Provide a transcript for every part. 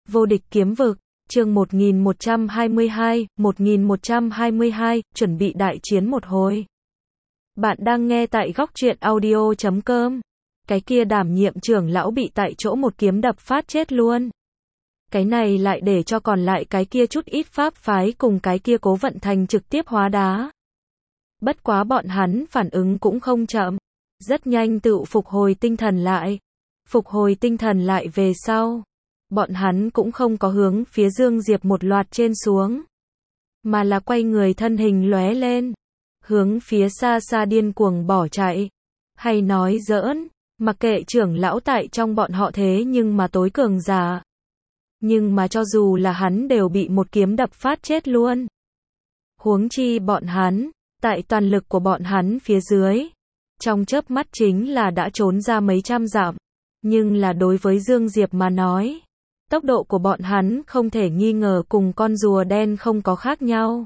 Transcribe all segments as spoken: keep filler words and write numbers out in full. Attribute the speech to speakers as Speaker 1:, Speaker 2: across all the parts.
Speaker 1: Vô địch kiếm vực, chương một nghìn một trăm hai mươi hai, một nghìn một trăm hai mươi hai, chuẩn bị đại chiến một hồi. Bạn đang nghe tại góc truyện audio chấm com. Cái kia đảm nhiệm trưởng lão bị tại chỗ một kiếm đập phát chết luôn. Cái này lại để cho còn lại cái kia chút ít pháp phái cùng cái kia Cố Vận Thành trực tiếp hóa đá. Bất quá bọn hắn phản ứng cũng không chậm. Rất nhanh tự phục hồi tinh thần lại. Phục hồi tinh thần lại về sau. Bọn hắn cũng không có hướng phía Dương Diệp một loạt trên xuống. Mà là quay người thân hình lóe lên. Hướng phía xa xa điên cuồng bỏ chạy. Hay nói giỡn, mặc kệ trưởng lão tại trong bọn họ thế nhưng mà tối cường giả. Nhưng mà cho dù là hắn đều bị một kiếm đập phát chết luôn. Huống chi bọn hắn, tại toàn lực của bọn hắn phía dưới. Trong chớp mắt chính là đã trốn ra mấy trăm dặm. Nhưng là đối với Dương Diệp mà nói, tốc độ của bọn hắn không thể nghi ngờ cùng con rùa đen không có khác nhau.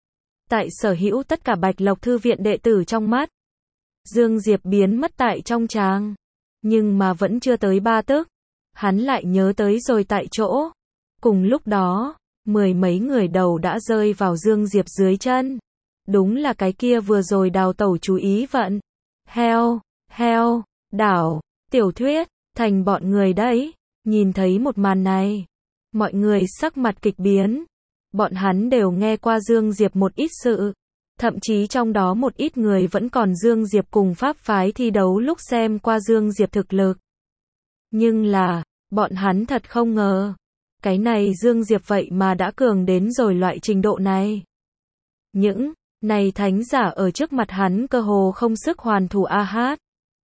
Speaker 1: Tại sở hữu tất cả Bạch Lộc Thư viện đệ tử trong mắt, Dương Diệp biến mất tại trong tràng. Nhưng mà vẫn chưa tới ba tức, hắn lại nhớ tới rồi tại chỗ. Cùng lúc đó, mười mấy người đầu đã rơi vào Dương Diệp dưới chân. Đúng là cái kia vừa rồi đào tẩu chú ý vận. Heo, heo, đảo, tiểu thuyết, thành bọn người đấy. Nhìn thấy một màn này, mọi người sắc mặt kịch biến. Bọn hắn đều nghe qua Dương Diệp một ít sự. Thậm chí trong đó một ít người vẫn còn Dương Diệp cùng pháp phái thi đấu lúc xem qua Dương Diệp thực lực. Nhưng là, bọn hắn thật không ngờ. Cái này Dương Diệp vậy mà đã cường đến rồi loại trình độ này. Những này thánh giả ở trước mặt hắn cơ hồ không sức hoàn thủ a hát.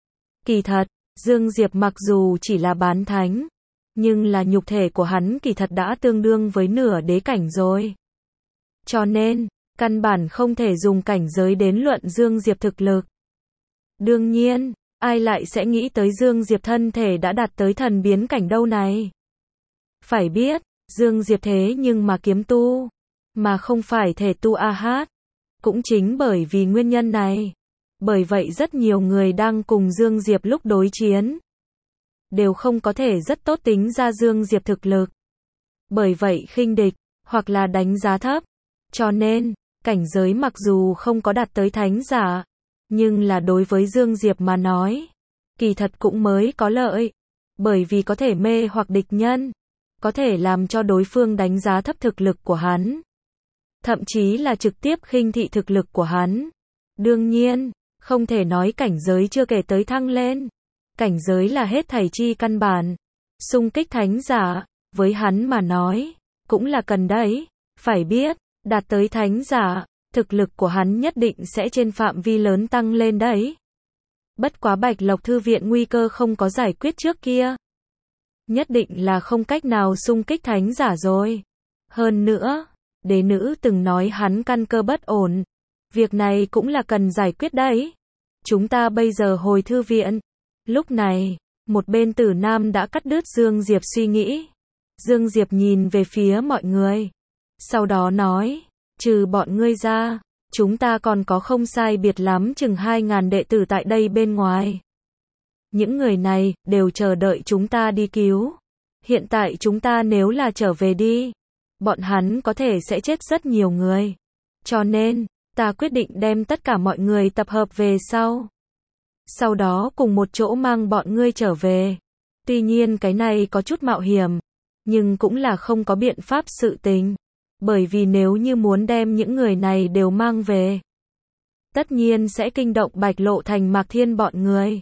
Speaker 1: Kỳ thật, Dương Diệp mặc dù chỉ là bán thánh, nhưng là nhục thể của hắn kỳ thật đã tương đương với nửa đế cảnh rồi. Cho nên, căn bản không thể dùng cảnh giới đến luận Dương Diệp thực lực. Đương nhiên, ai lại sẽ nghĩ tới Dương Diệp thân thể đã đạt tới thần biến cảnh đâu này. Phải biết, Dương Diệp thế nhưng mà kiếm tu, mà không phải thể tu a hát. Cũng chính bởi vì nguyên nhân này. Bởi vậy rất nhiều người đang cùng Dương Diệp lúc đối chiến. Đều không có thể rất tốt tính ra Dương Diệp thực lực. Bởi vậy khinh địch, hoặc là đánh giá thấp. Cho nên, cảnh giới mặc dù không có đạt tới thánh giả, nhưng là đối với Dương Diệp mà nói, kỳ thật cũng mới có lợi. Bởi vì có thể mê hoặc địch nhân, có thể làm cho đối phương đánh giá thấp thực lực của hắn. Thậm chí là trực tiếp khinh thị thực lực của hắn. Đương nhiên, không thể nói cảnh giới chưa kể tới thăng lên. Cảnh giới là hết thảy chi căn bản. Xung kích thánh giả, với hắn mà nói, cũng là cần đấy. Phải biết, đạt tới thánh giả, thực lực của hắn nhất định sẽ trên phạm vi lớn tăng lên đấy. Bất quá Bạch Lộc Thư viện nguy cơ không có giải quyết trước kia. Nhất định là không cách nào xung kích thánh giả rồi. Hơn nữa, đế nữ từng nói hắn căn cơ bất ổn. Việc này cũng là cần giải quyết đấy. Chúng ta bây giờ hồi thư viện. Lúc này, một bên Tử Nam đã cắt đứt Dương Diệp suy nghĩ. Dương Diệp nhìn về phía mọi người. Sau đó nói, trừ bọn ngươi ra, chúng ta còn có không sai biệt lắm chừng hai ngàn đệ tử tại đây bên ngoài. Những người này đều chờ đợi chúng ta đi cứu. Hiện tại chúng ta nếu là trở về đi, bọn hắn có thể sẽ chết rất nhiều người. Cho nên, ta quyết định đem tất cả mọi người tập hợp về sau. Sau đó cùng một chỗ mang bọn ngươi trở về. Tuy nhiên cái này có chút mạo hiểm, nhưng cũng là không có biện pháp sự tình. Bởi vì nếu như muốn đem những người này đều mang về, tất nhiên sẽ kinh động Bạch Lộ Thành Mạc Thiên bọn người.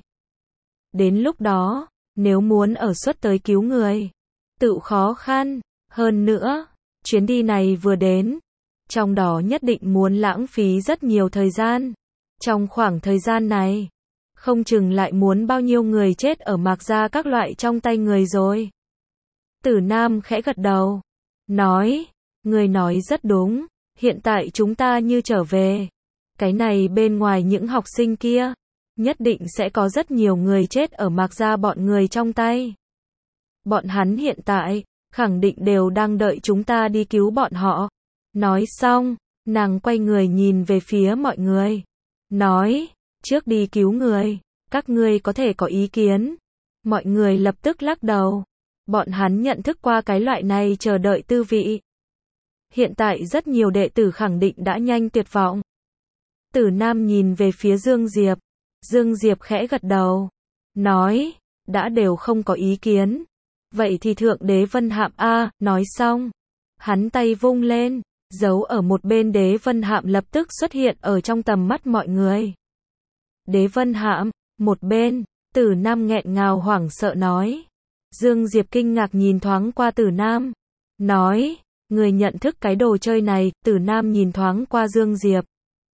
Speaker 1: Đến lúc đó, nếu muốn ở xuất tới cứu người, tự khó khăn. Hơn nữa, chuyến đi này vừa đến, trong đó nhất định muốn lãng phí rất nhiều thời gian. Trong khoảng thời gian này, không chừng lại muốn bao nhiêu người chết ở Mạc gia các loại trong tay người rồi. Tử Nam khẽ gật đầu, nói, người nói rất đúng, hiện tại chúng ta như trở về. Cái này bên ngoài những học sinh kia, nhất định sẽ có rất nhiều người chết ở Mạc gia bọn người trong tay. Bọn hắn hiện tại, khẳng định đều đang đợi chúng ta đi cứu bọn họ. Nói xong, nàng quay người nhìn về phía mọi người. Nói, trước đi cứu người, các ngươi có thể có ý kiến. Mọi người lập tức lắc đầu. Bọn hắn nhận thức qua cái loại này chờ đợi tư vị. Hiện tại rất nhiều đệ tử khẳng định đã nhanh tuyệt vọng. Tử Nam nhìn về phía Dương Diệp. Dương Diệp khẽ gật đầu. Nói, đã đều không có ý kiến. Vậy thì Thượng Đế Vân Hạm a, nói xong. Hắn tay vung lên, giấu ở một bên Đế Vân Hạm lập tức xuất hiện ở trong tầm mắt mọi người. Đế Vân Hạm, một bên, Tử Nam nghẹn ngào hoảng sợ nói. Dương Diệp kinh ngạc nhìn thoáng qua Tử Nam. Nói, người nhận thức cái đồ chơi này, Tử Nam nhìn thoáng qua Dương Diệp.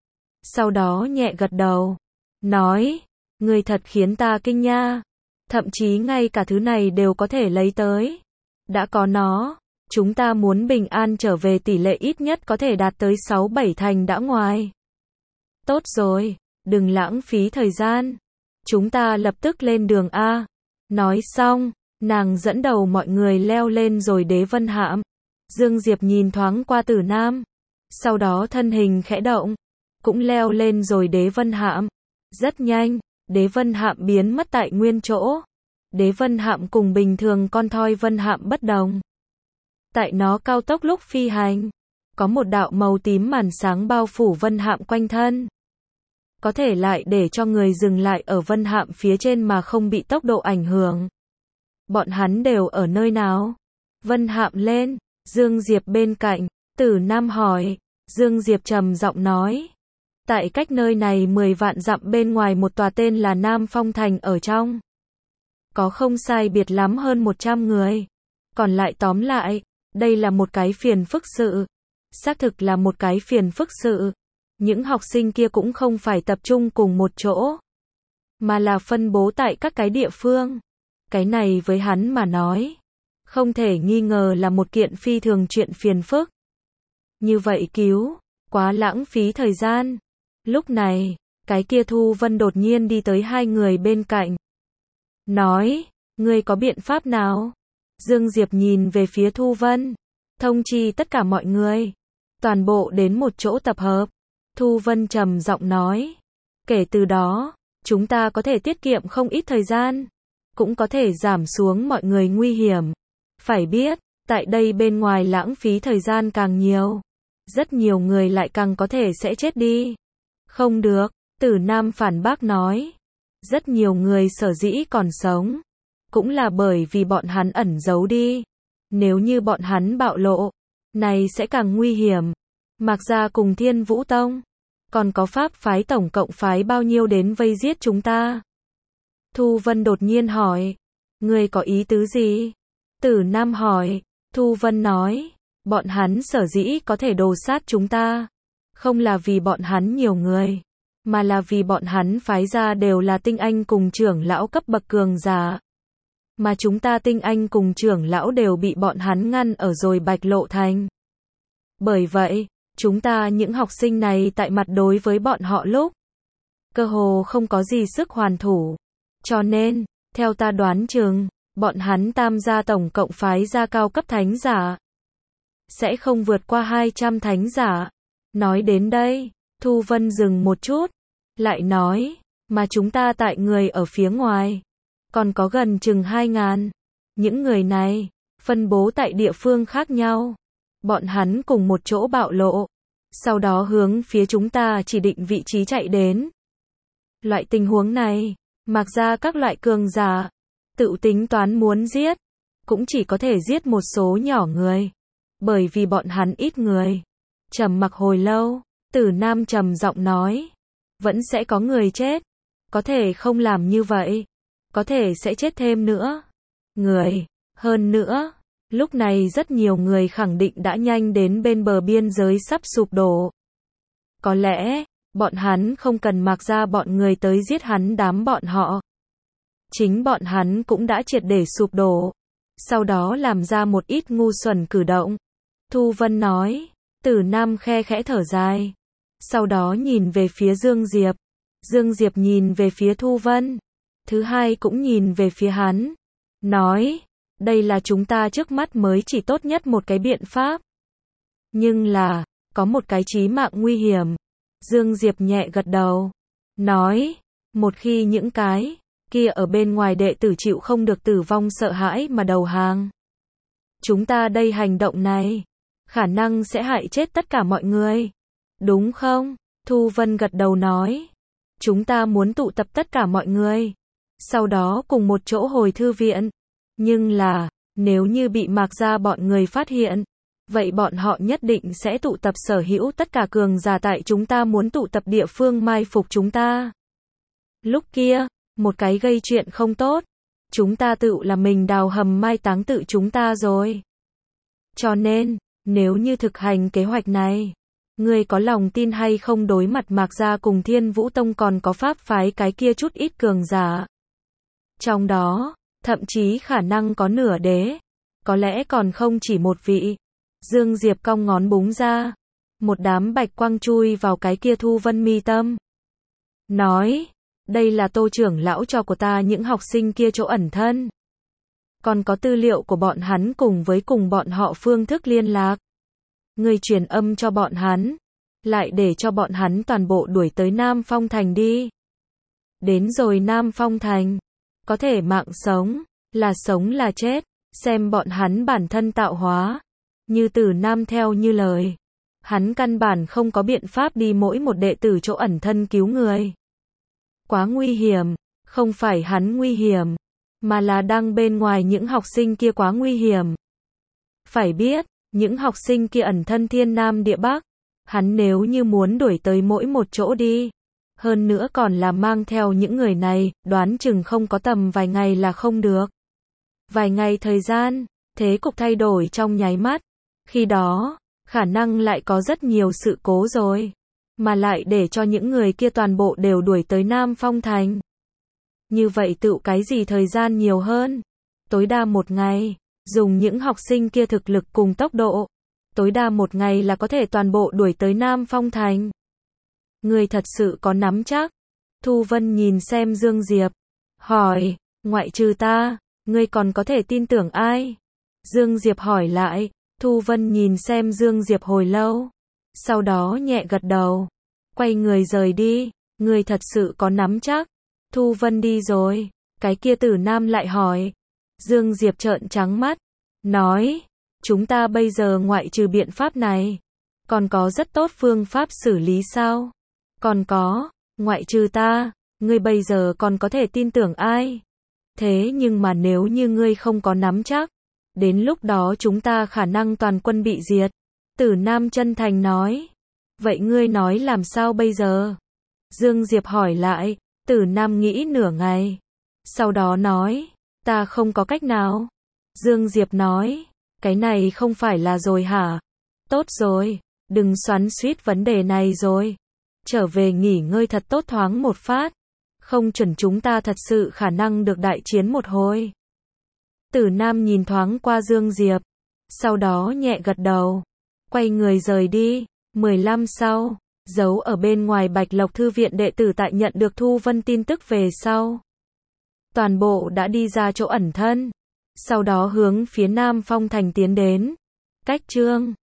Speaker 1: Sau đó nhẹ gật đầu. Nói, người thật khiến ta kinh nha. Thậm chí ngay cả thứ này đều có thể lấy tới. Đã có nó, chúng ta muốn bình an trở về tỷ lệ ít nhất có thể đạt tới sáu bảy thành đã ngoài. Tốt rồi, đừng lãng phí thời gian. Chúng ta lập tức lên đường A. Nói xong, nàng dẫn đầu mọi người leo lên rồi Đế Vân Hạm. Dương Diệp nhìn thoáng qua Tử Nam. Sau đó thân hình khẽ động. Cũng leo lên rồi Đế Vân Hạm. Rất nhanh, Đế Vân Hạm biến mất tại nguyên chỗ. Đế Vân Hạm cùng bình thường con thoi Vân Hạm bất đồng. Tại nó cao tốc lúc phi hành, có một đạo màu tím màn sáng bao phủ Vân Hạm quanh thân. Có thể lại để cho người dừng lại ở Vân Hạm phía trên mà không bị tốc độ ảnh hưởng. Bọn hắn đều ở nơi nào? Vân Hạm lên, Dương Diệp bên cạnh, Tử Nam hỏi. Dương Diệp trầm giọng nói. Tại cách nơi này mười vạn dặm bên ngoài một tòa tên là Nam Phong Thành ở trong. Có không sai biệt lắm hơn một trăm người. Còn lại tóm lại, đây là một cái phiền phức sự. Xác thực là một cái phiền phức sự. Những học sinh kia cũng không phải tập trung cùng một chỗ, mà là phân bố tại các cái địa phương. Cái này với hắn mà nói, không thể nghi ngờ là một kiện phi thường chuyện phiền phức. Như vậy cứu, quá lãng phí thời gian. Lúc này, cái kia Thu Vân đột nhiên đi tới hai người bên cạnh. Nói, ngươi có biện pháp nào? Dương Diệp nhìn về phía Thu Vân. Thông chi tất cả mọi người. Toàn bộ đến một chỗ tập hợp. Thu Vân trầm giọng nói. Kể từ đó, chúng ta có thể tiết kiệm không ít thời gian. Cũng có thể giảm xuống mọi người nguy hiểm. Phải biết, tại đây bên ngoài lãng phí thời gian càng nhiều. Rất nhiều người lại càng có thể sẽ chết đi. Không được, Tử Nam phản bác nói. Rất nhiều người sở dĩ còn sống. Cũng là bởi vì bọn hắn ẩn giấu đi. Nếu như bọn hắn bạo lộ, này sẽ càng nguy hiểm. Mạc Gia cùng Thiên Vũ Tông. Còn có Pháp phái tổng cộng phái bao nhiêu đến vây giết chúng ta? Thu Vân đột nhiên hỏi. Ngươi có ý tứ gì? Tử Nam hỏi. Thu Vân nói. Bọn hắn sở dĩ có thể đồ sát chúng ta. Không là vì bọn hắn nhiều người. Mà là vì bọn hắn phái ra đều là tinh anh cùng trưởng lão cấp bậc cường giả. Mà chúng ta tinh anh cùng trưởng lão đều bị bọn hắn ngăn ở rồi Bạch Lộ Thành. Bởi vậy, chúng ta những học sinh này tại mặt đối với bọn họ lúc, cơ hồ không có gì sức hoàn thủ. Cho nên, theo ta đoán chừng, bọn hắn tam gia tổng cộng phái ra cao cấp thánh giả. Sẽ không vượt qua hai trăm thánh giả. Nói đến đây, Thu Vân dừng một chút. Lại nói, mà chúng ta tại người ở phía ngoài. Còn có gần chừng hai ngàn. Những người này, phân bố tại địa phương khác nhau. Bọn hắn cùng một chỗ bạo lộ. Sau đó hướng phía chúng ta chỉ định vị trí chạy đến. Loại tình huống này, mặc ra các loại cường giả, tự tính toán muốn giết, cũng chỉ có thể giết một số nhỏ người. Bởi vì bọn hắn ít người. Trầm mặc hồi lâu, Tử Nam trầm giọng nói. Vẫn sẽ có người chết. Có thể không làm như vậy. Có thể sẽ chết thêm nữa. Người. Hơn nữa, lúc này rất nhiều người khẳng định đã nhanh đến bên bờ biên giới sắp sụp đổ. Có lẽ, bọn hắn không cần mặc ra bọn người tới giết hắn đám bọn họ. Chính bọn hắn cũng đã triệt để sụp đổ. Sau đó làm ra một ít ngu xuẩn cử động. Thu Vân nói. Tử Nam khe khẽ thở dài. Sau đó nhìn về phía Dương Diệp. Dương Diệp nhìn về phía Thu Vân. Thứ hai cũng nhìn về phía hắn. Nói. Đây là chúng ta trước mắt mới chỉ tốt nhất một cái biện pháp. Nhưng là, có một cái chí mạng nguy hiểm. Dương Diệp nhẹ gật đầu. Nói. Một khi những cái kia ở bên ngoài đệ tử chịu không được tử vong sợ hãi mà đầu hàng. Chúng ta đây hành động này, khả năng sẽ hại chết tất cả mọi người. Đúng không? Thu Vân gật đầu nói. Chúng ta muốn tụ tập tất cả mọi người, sau đó cùng một chỗ hồi thư viện. Nhưng là, nếu như bị Mạc gia bọn người phát hiện, vậy bọn họ nhất định sẽ tụ tập sở hữu tất cả cường giả tại chúng ta muốn tụ tập địa phương mai phục chúng ta. Lúc kia, một cái gây chuyện không tốt, chúng ta tự là mình đào hầm mai táng tự chúng ta rồi. Cho nên, nếu như thực hành kế hoạch này, ngươi có lòng tin hay không đối mặt Mạc gia cùng Thiên Vũ Tông còn có pháp phái cái kia chút ít cường giả. Trong đó, thậm chí khả năng có nửa đế, có lẽ còn không chỉ một vị. Dương Diệp cong ngón búng ra, một đám bạch quang chui vào cái kia Thu Vân mi tâm. Nói, đây là Tô trưởng lão cho của ta những học sinh kia chỗ ẩn thân. Còn có tư liệu của bọn hắn cùng với cùng bọn họ phương thức liên lạc. Ngươi truyền âm cho bọn hắn, lại để cho bọn hắn toàn bộ đuổi tới Nam Phong Thành đi. Đến rồi Nam Phong Thành, có thể mạng sống, là sống là chết, xem bọn hắn bản thân tạo hóa. Như Tử Nam theo như lời, hắn căn bản không có biện pháp đi mỗi một đệ tử chỗ ẩn thân cứu người. Quá nguy hiểm, không phải hắn nguy hiểm, mà là đang bên ngoài những học sinh kia quá nguy hiểm. Phải biết, những học sinh kia ẩn thân Thiên Nam địa Bắc, hắn nếu như muốn đuổi tới mỗi một chỗ đi, hơn nữa còn là mang theo những người này, đoán chừng không có tầm vài ngày là không được. Vài ngày thời gian, thế cục thay đổi trong nháy mắt. Khi đó, khả năng lại có rất nhiều sự cố rồi, mà lại để cho những người kia toàn bộ đều đuổi tới Nam Phong Thành. Như vậy tự cái gì thời gian nhiều hơn? Tối đa một ngày, dùng những học sinh kia thực lực cùng tốc độ, tối đa một ngày là có thể toàn bộ đuổi tới Nam Phong Thành. Người thật sự có nắm chắc? Thu Vân nhìn xem Dương Diệp, hỏi, ngoại trừ ta, ngươi còn có thể tin tưởng ai? Dương Diệp hỏi lại. Thu Vân nhìn xem Dương Diệp hồi lâu, sau đó nhẹ gật đầu, quay người rời đi. Người thật sự có nắm chắc? Thu Vân đi rồi, cái kia Tử Nam lại hỏi. Dương Diệp trợn trắng mắt, nói, chúng ta bây giờ ngoại trừ biện pháp này, còn có rất tốt phương pháp xử lý sao? Còn có, ngoại trừ ta, ngươi bây giờ còn có thể tin tưởng ai? Thế nhưng mà nếu như ngươi không có nắm chắc, đến lúc đó chúng ta khả năng toàn quân bị diệt. Tử Nam chân thành nói. Vậy ngươi nói làm sao bây giờ? Dương Diệp hỏi lại. Tử Nam nghĩ nửa ngày, sau đó nói, ta không có cách nào. Dương Diệp nói, cái này không phải là rồi hả? Tốt rồi, đừng xoắn xuýt vấn đề này rồi. Trở về nghỉ ngơi thật tốt thoáng một phát. Không chuẩn chúng ta thật sự khả năng được đại chiến một hồi. Tử Nam nhìn thoáng qua Dương Diệp, sau đó nhẹ gật đầu, quay người rời đi. mười lăm sau, giấu ở bên ngoài Bạch Lộc Thư viện đệ tử tại nhận được Thu Vân tin tức về sau. Toàn bộ đã đi ra chỗ ẩn thân, sau đó hướng phía Nam Phong Thành tiến đến. Cách chương